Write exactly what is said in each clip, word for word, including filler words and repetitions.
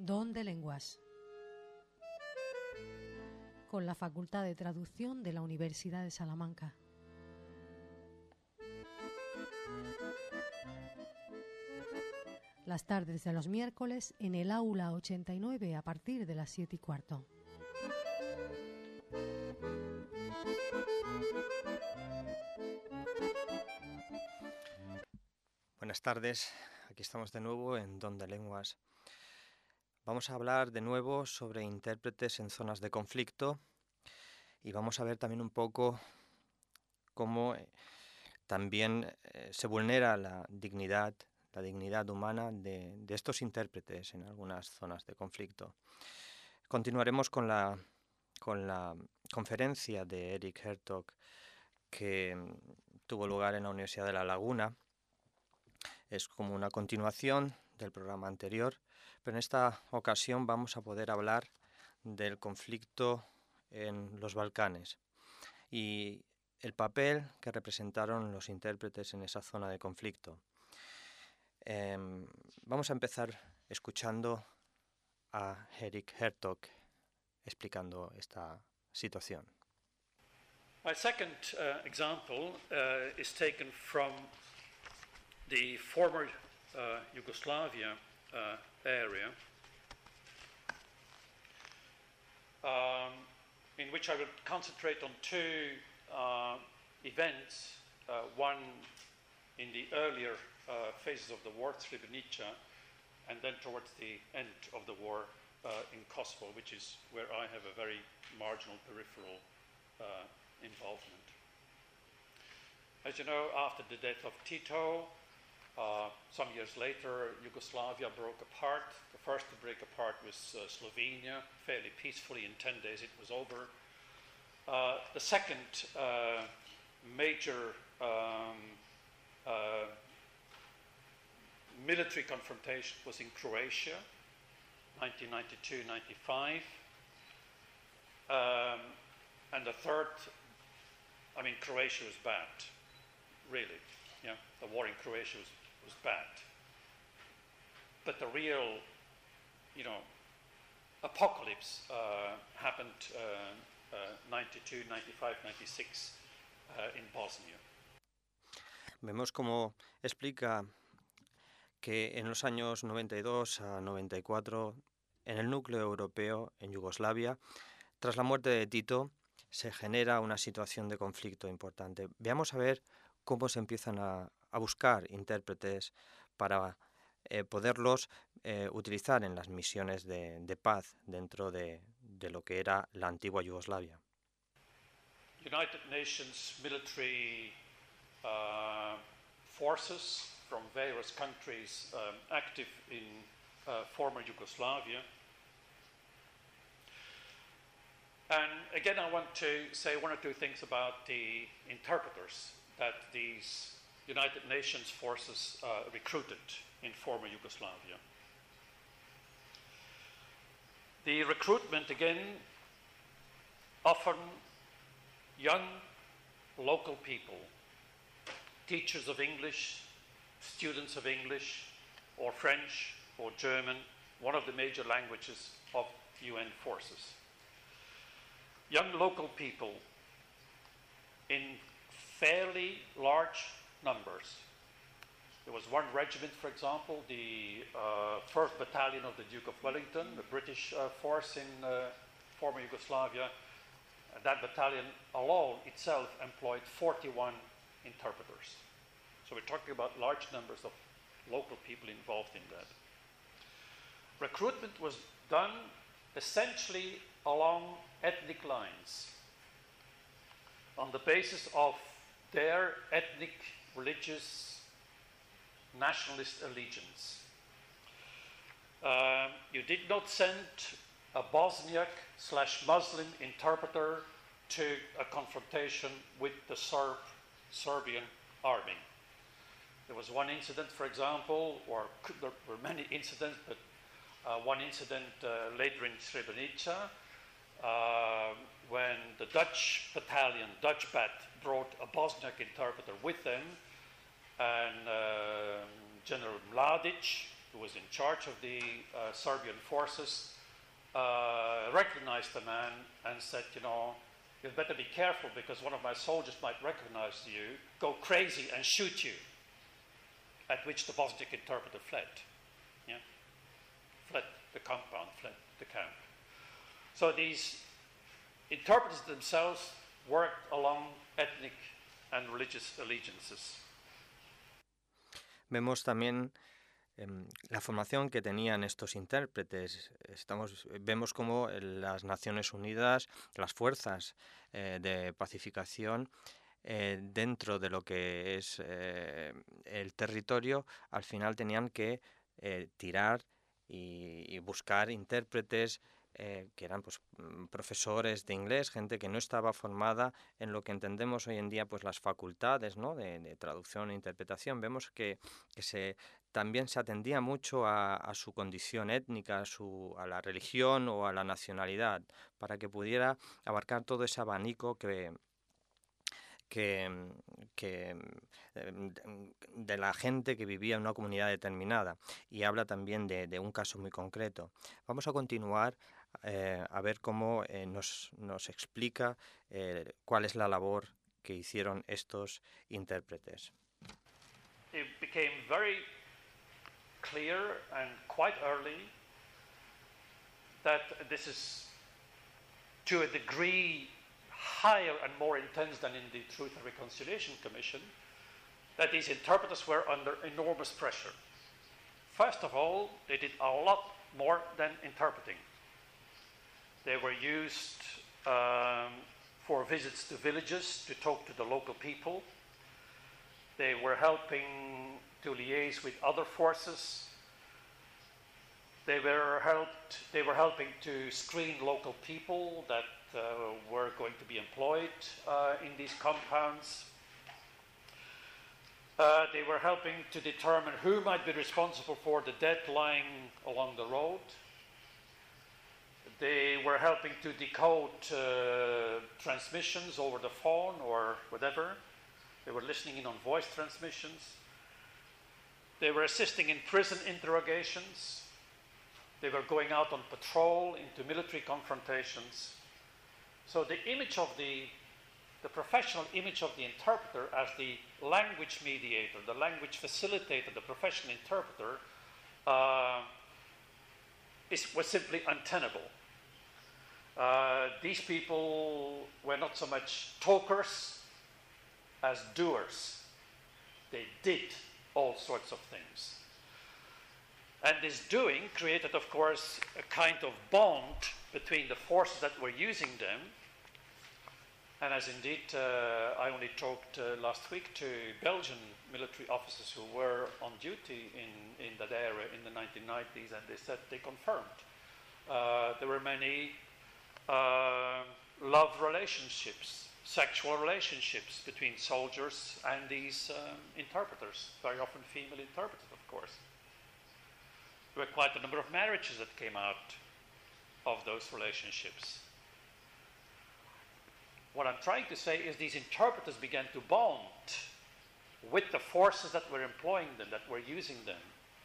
Don de Lenguas, con la Facultad de Traducción de la Universidad de Salamanca. Las tardes de los miércoles en el aula ochenta y nueve a partir de las siete y cuarto. Buenas tardes, aquí estamos de nuevo en Don de Lenguas. Vamos a hablar de nuevo sobre intérpretes en zonas de conflicto y vamos a ver también un poco cómo eh, también eh, se vulnera la dignidad, la dignidad humana de, de estos intérpretes en algunas zonas de conflicto. Continuaremos con la, con la conferencia de Eric Hertog que mm, tuvo lugar en la Universidad de La Laguna. Es como una continuación del programa anterior, pero en esta ocasión vamos a poder hablar del conflicto en los Balcanes y el papel que representaron los intérpretes en esa zona de conflicto. Eh, vamos a empezar escuchando a Eric Hertog explicando esta situación. My second uh, example uh, is taken from the former uh, Yugoslavia uh, area, um, in which I will concentrate on two uh, events, uh, one in the earlier uh, phases of the war, Srebrenica, and then towards the end of the war uh, in Kosovo, which is where I have a very marginal peripheral uh, involvement. As you know, after the death of Tito, Uh, some years later, Yugoslavia broke apart. The first to break apart was uh, Slovenia, fairly peacefully. In ten days it was over. Uh, the second uh, major um, uh, military confrontation was in Croatia, nineteen ninety-two ninety-five. Um, and the third, I mean, Croatia was bad, really. Yeah, the war in Croatia was was bad. But the real, you know, apocalypse uh, happened uh, uh, ninety-two, ninety-five, ninety-six uh, in Bosnia. Vemos cómo explica que en los años noventa y dos a noventa y cuatro, en el núcleo europeo, en Yugoslavia, tras la muerte de Tito, se genera una situación de conflicto importante. Veamos a ver cómo se empiezan a, a buscar intérpretes para eh, poderlos eh, utilizar en las misiones de, de paz dentro de, de lo que era la antigua Yugoslavia. United Nations military uh, forces from various countries um, active in uh, former Yugoslavia. And again, I want to say one or two things about the interpreters that these United Nations forces uh, recruited in former Yugoslavia. The recruitment, again, often young local people, teachers of English, students of English, or French, or German, one of the major languages of U N forces. Young local people in fairly large numbers. There was one regiment, for example, the uh, first Battalion of the Duke of Wellington, the British uh, force in uh, former Yugoslavia. Uh, that battalion alone itself employed forty-one interpreters. So we're talking about large numbers of local people involved in that. Recruitment was done essentially along ethnic lines, on the basis of their ethnic, religious, nationalist allegiance. Uh, you did not send a Bosniak slash Muslim interpreter to a confrontation with the Serb, Serbian army. There was one incident, for example, or there were many incidents, but uh, one incident uh, later in Srebrenica, uh, when the Dutch battalion, Dutch Bat, brought a Bosniak interpreter with them, and uh, General Mladic, who was in charge of the uh, Serbian forces, uh, recognized the man and said, you know, you'd better be careful because one of my soldiers might recognize you, go crazy and shoot you. At which the Bosniak interpreter fled. Yeah? Fled the compound, fled the camp. So these interpreters themselves worked along ethnic and religious allegiances. Vemos también eh, la formación que tenían estos intérpretes. Estamos, vemos cómo las Naciones Unidas, las fuerzas eh, de pacificación, eh, dentro de lo que es eh, el territorio, al final tenían que eh, tirar y, y buscar intérpretes eh, que eran pues profesores de inglés, gente que no estaba formada en lo que entendemos hoy en día pues las facultades, ¿no?, de, de traducción e interpretación. Vemos que, que se, también se atendía mucho a, a su condición étnica, a, su, a la religión o a la nacionalidad, para que pudiera abarcar todo ese abanico que Que, que de la gente que vivía en una comunidad determinada, y habla también de, de un caso muy concreto. Vamos a continuar eh, a ver cómo eh, nos, nos explica eh, cuál es la labor que hicieron estos intérpretes. It became very clear and quite early that this is to a degree higher and more intense than in the Truth and Reconciliation Commission, that these interpreters were under enormous pressure. First of all, they did a lot more than interpreting. They were used um, for visits to villages to talk to the local people. They were helping to liaise with other forces. They were helped. They were helping to screen local people that uh, were going to be employed uh, in these compounds. Uh, they were helping to determine who might be responsible for the dead lying along the road. They were helping to decode uh, transmissions over the phone or whatever. They were listening in on voice transmissions. They were assisting in prison interrogations. They were going out on patrol into military confrontations. So the image of the, the professional image of the interpreter as the language mediator, the language facilitator, the professional interpreter, uh, is, was simply untenable. Uh, these people were not so much talkers as doers. They did all sorts of things. And this doing created, of course, a kind of bond between the forces that were using them. And as indeed, uh, I only talked uh, last week to Belgian military officers who were on duty in, in that area in the nineteen nineties, and they said they confirmed. Uh, there were many uh, love relationships, sexual relationships between soldiers and these um, interpreters, very often female interpreters, of course. There were quite a number of marriages that came out of those relationships. What I'm trying to say is these interpreters began to bond with the forces that were employing them, that were using them.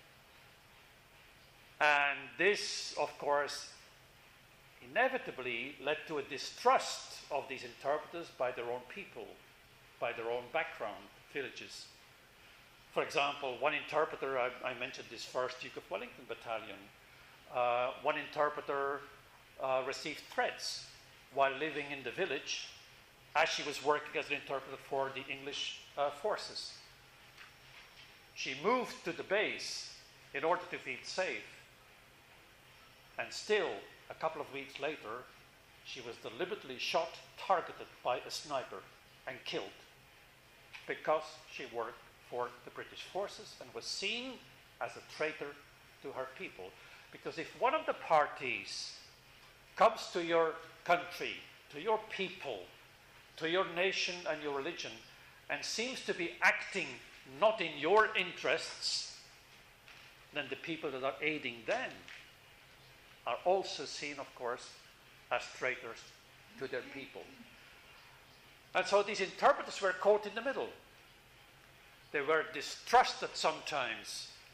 And this, of course, inevitably led to a distrust of these interpreters by their own people, by their own background, villages. For example, one interpreter, I, I mentioned this first Duke of Wellington Battalion, uh, one interpreter uh, received threats while living in the village as she was working as an interpreter for the English uh, forces. She moved to the base in order to feel safe, and still, a couple of weeks later, she was deliberately shot, targeted by a sniper, and killed because she worked for the British forces and was seen as a traitor to her people. Because if one of the parties comes to your country, to your people, to your nation and your religion, and seems to be acting not in your interests, then the people that are aiding them are also seen, of course, as traitors to their people. And so these interpreters were caught in the middle. They were distrusted sometimes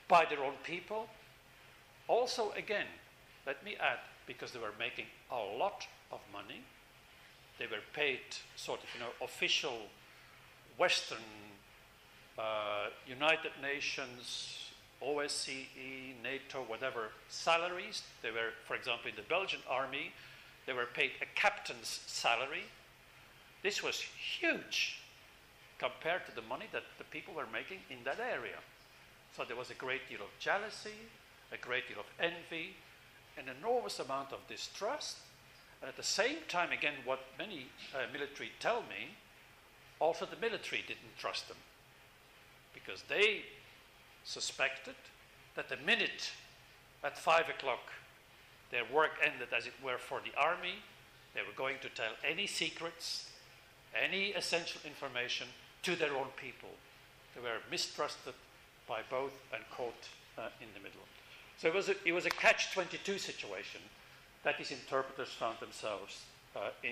by their own people. Also, again, let me add, because they were making a lot of money, they were paid sort of, you know, official Western, uh, United Nations, O S C E, NATO, whatever, salaries. They were, for example, in the Belgian army, they were paid a captain's salary. This was huge compared to the money that the people were making in that area. So there was a great deal of jealousy, a great deal of envy, an enormous amount of distrust. And at the same time, again, what many uh, military tell me, also the military didn't trust them, because they suspected that the minute at five o'clock their work ended, as it were, for the army, they were going to tell any secrets, any essential information to their own people. They were mistrusted by both and caught uh, in the middle. So it was a, it was a catch twenty-two situation that these interpreters found themselves uh, in.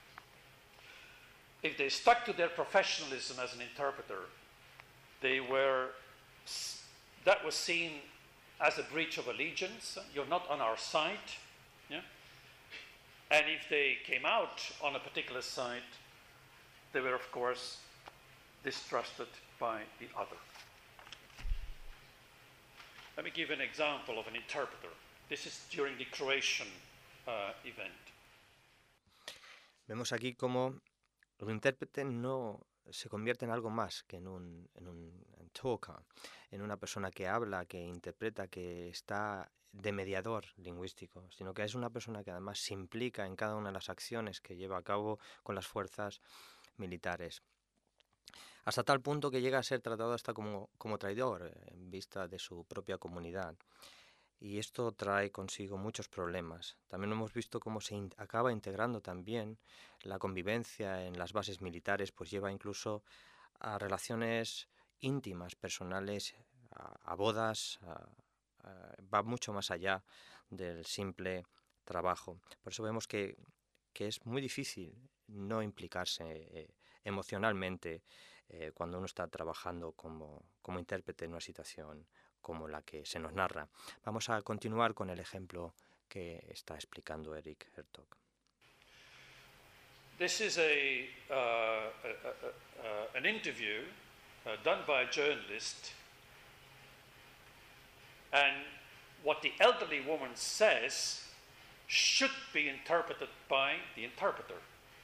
If they stuck to their professionalism as an interpreter, they were, that was seen as a breach of allegiance. You're not on our side. Yeah? And if they came out on a particular side, they were, of course, distrusted by the other. Let me give an example of an interpreter. This is during the Croatian uh, event. Vemos aquí cómo el intérprete no se convierte en algo más que en un, en un en talker, en una persona que habla, que interpreta, que está de mediador lingüístico, sino que es una persona que además se implica en cada una de las acciones que lleva a cabo con las fuerzas militares. Hasta tal punto que llega a ser tratado hasta como, como traidor en vista de su propia comunidad. Y esto trae consigo muchos problemas. También hemos visto cómo se in- acaba integrando también la convivencia en las bases militares, pues lleva incluso a relaciones íntimas, personales, a, a bodas, a, a, va mucho más allá del simple trabajo. Por eso vemos que, que es muy difícil no implicarse eh, emocionalmente eh, cuando uno está trabajando como, como intérprete en una situación como la que se nos narra. Vamos a continuar con el ejemplo que está explicando Eric Hertog. This is a, uh, a, a, a an interview uh, done by a journalist, and what the elderly woman says should be interpreted by the interpreter.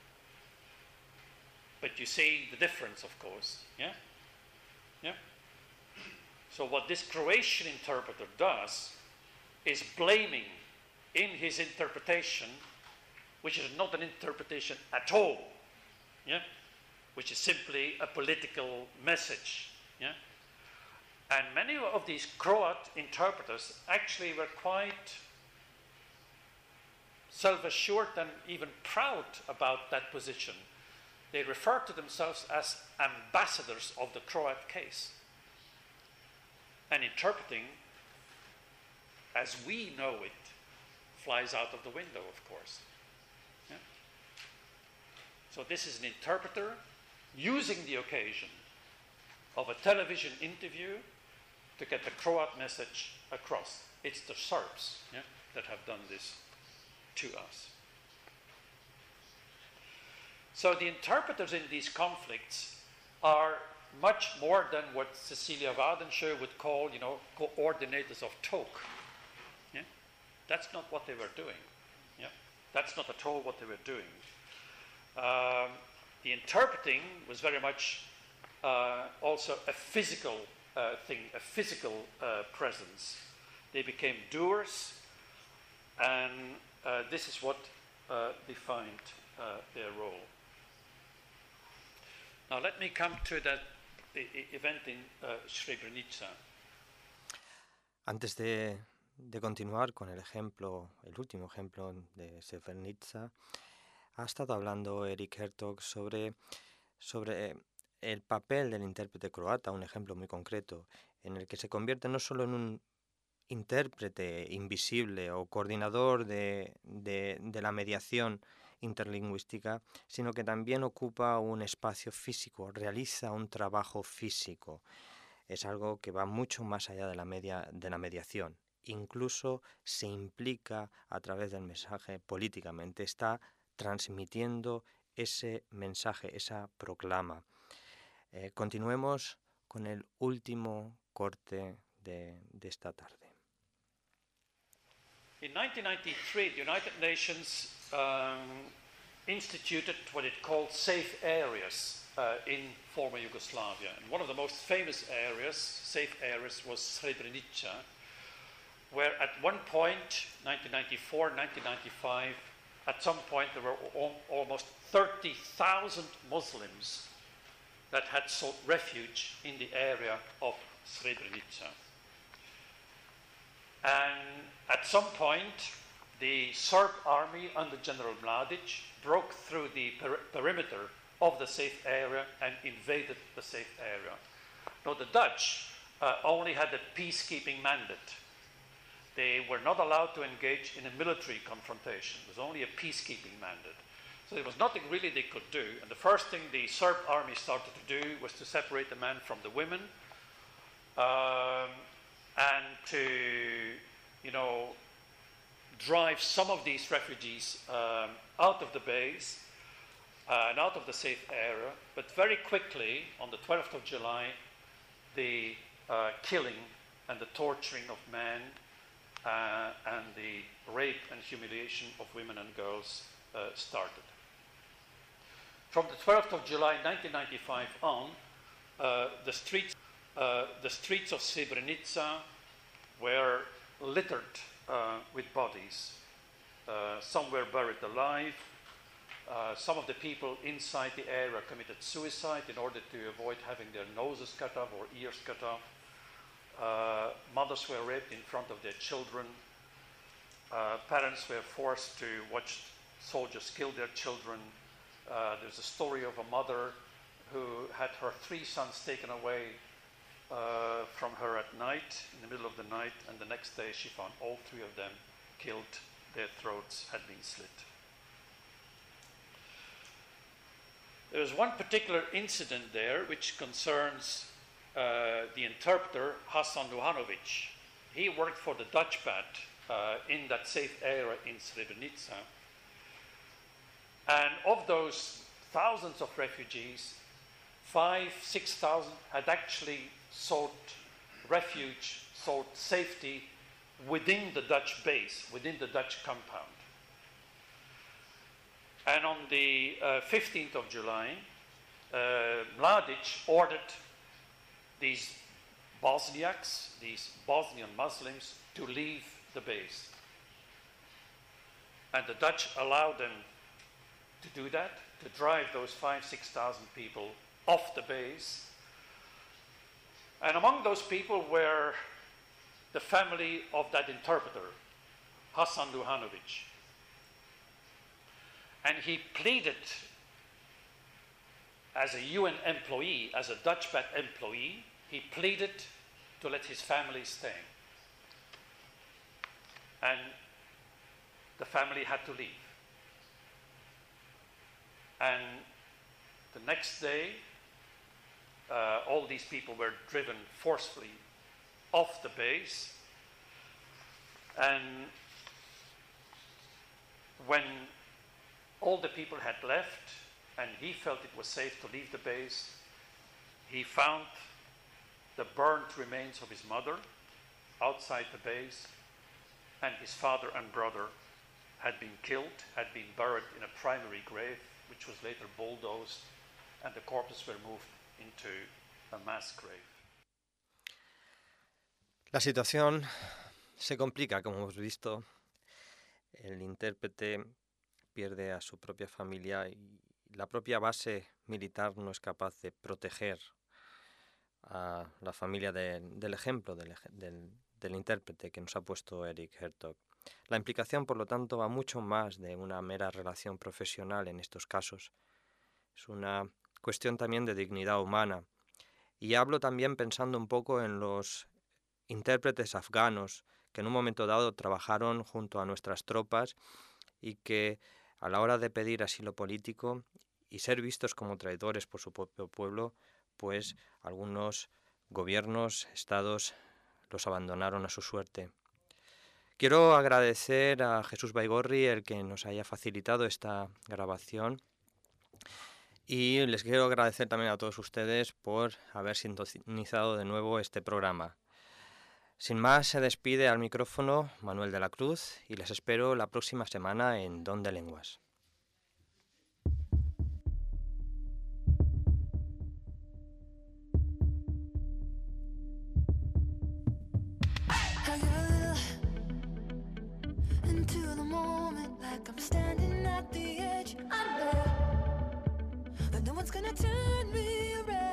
But you see the difference, of course, yeah? Yeah? So what this Croatian interpreter does is blaming in his interpretation, which is not an interpretation at all, yeah? Which is simply a political message. Yeah? And many of these Croat interpreters actually were quite self-assured and even proud about that position. They referred to themselves as ambassadors of the Croat case. And interpreting, as we know it, flies out of the window, of course. Yeah? So this is an interpreter using the occasion of a television interview to get the Croat message across. It's the Serbs, yeah, that have done this to us. So the interpreters in these conflicts are much more than what Cecilia Wadensjö would call, you know, coordinators of talk. Yeah? That's not what they were doing. Yeah? That's not at all what they were doing. Um, the interpreting was very much uh, also a physical uh, thing, a physical uh, presence. They became doers, and uh, this is what uh, defined uh, their role. Now let me come to that event in uh, Srebrenica. Antes de, de continuar con el ejemplo, el último ejemplo de Srebrenica, ha estado hablando Eric Hertog sobre, sobre el papel del intérprete croata, un ejemplo muy concreto, en el que se convierte no solo en un intérprete invisible o coordinador de, de, de la mediación interlingüística, sino que también ocupa un espacio físico, realiza un trabajo físico. es algo que va mucho más allá de la, media, de la mediación. Incluso se implica a través del mensaje políticamente, está transmitiendo ese mensaje, esa proclama. Eh, continuemos con el último corte de, de esta tarde. In nineteen ninety-three, the United Nations um, instituted what it called safe areas uh, in former Yugoslavia. And one of the most famous areas, safe areas, was Srebrenica, where at one point, nineteen ninety-four, nineteen ninety-five, at some point there were al- almost thirty thousand Muslims that had sought refuge in the area of Srebrenica. And at some point, the Serb army under General Mladic broke through the per- perimeter of the safe area and invaded the safe area. Now, the Dutch uh, only had a peacekeeping mandate. They were not allowed to engage in a military confrontation. It was only a peacekeeping mandate. So there was nothing really they could do. And the first thing the Serb army started to do was to separate the men from the women, um, and to, you know, drive some of these refugees um, out of the base uh, and out of the safe area. But very quickly, on the twelfth of July, the uh, killing and the torturing of men uh, and the rape and humiliation of women and girls uh, started. From the twelfth of July nineteen ninety-five on, uh, the streets Uh, the streets of Srebrenica were littered uh, with bodies. Uh, some were buried alive. Uh, some of the people inside the area committed suicide in order to avoid having their noses cut off or ears cut off. Uh, mothers were raped in front of their children. Uh, parents were forced to watch soldiers kill their children. Uh, there's a story of a mother who had her three sons taken away Uh, from her at night, in the middle of the night, and the next day she found all three of them killed. Their throats had been slit. There is one particular incident there which concerns uh, the interpreter Hasan Duhanovic. He worked for the Dutch Bat uh, in that safe area in Srebrenica. And of those thousands of refugees, five, six thousand had actually sought refuge, sought safety within the Dutch base, within the Dutch compound. And on the uh, fifteenth of July, uh, Mladic ordered these Bosniaks, these Bosnian Muslims, to leave the base. And the Dutch allowed them to do that, to drive those five, six thousand people off the base. And among those people were the family of that interpreter, Hasan Duhanovic. And he pleaded as a U N employee, as a Dutch Bat employee, he pleaded to let his family stay. And the family had to leave. And the next day, uh, all these people were driven forcefully off the base. And when all the people had left and he felt it was safe to leave the base, he found the burnt remains of his mother outside the base, and his father and brother had been killed, had been buried in a primary grave, which was later bulldozed, and the corpses were moved into a mass grave. La situación se complica, como hemos visto. El intérprete pierde a su propia familia y la propia base militar no es capaz de proteger a la familia de, del ejemplo del, del, del intérprete que nos ha puesto Eric Hertog. La implicación, por lo tanto, va mucho más de una mera relación profesional en estos casos. Es una cuestión también de dignidad humana. Y hablo también pensando un poco en los intérpretes afganos que en un momento dado trabajaron junto a nuestras tropas y que a la hora de pedir asilo político y ser vistos como traidores por su propio pueblo, pues algunos gobiernos, estados los abandonaron a su suerte. Quiero agradecer a Jesús Baigorri el que nos haya facilitado esta grabación y les quiero agradecer también a todos ustedes por haber sintonizado de nuevo este programa. Sin más, se despide al micrófono Manuel de la Cruz y les espero la próxima semana en Don de Lenguas. I'm standing at the edge. I know that no one's gonna turn me around.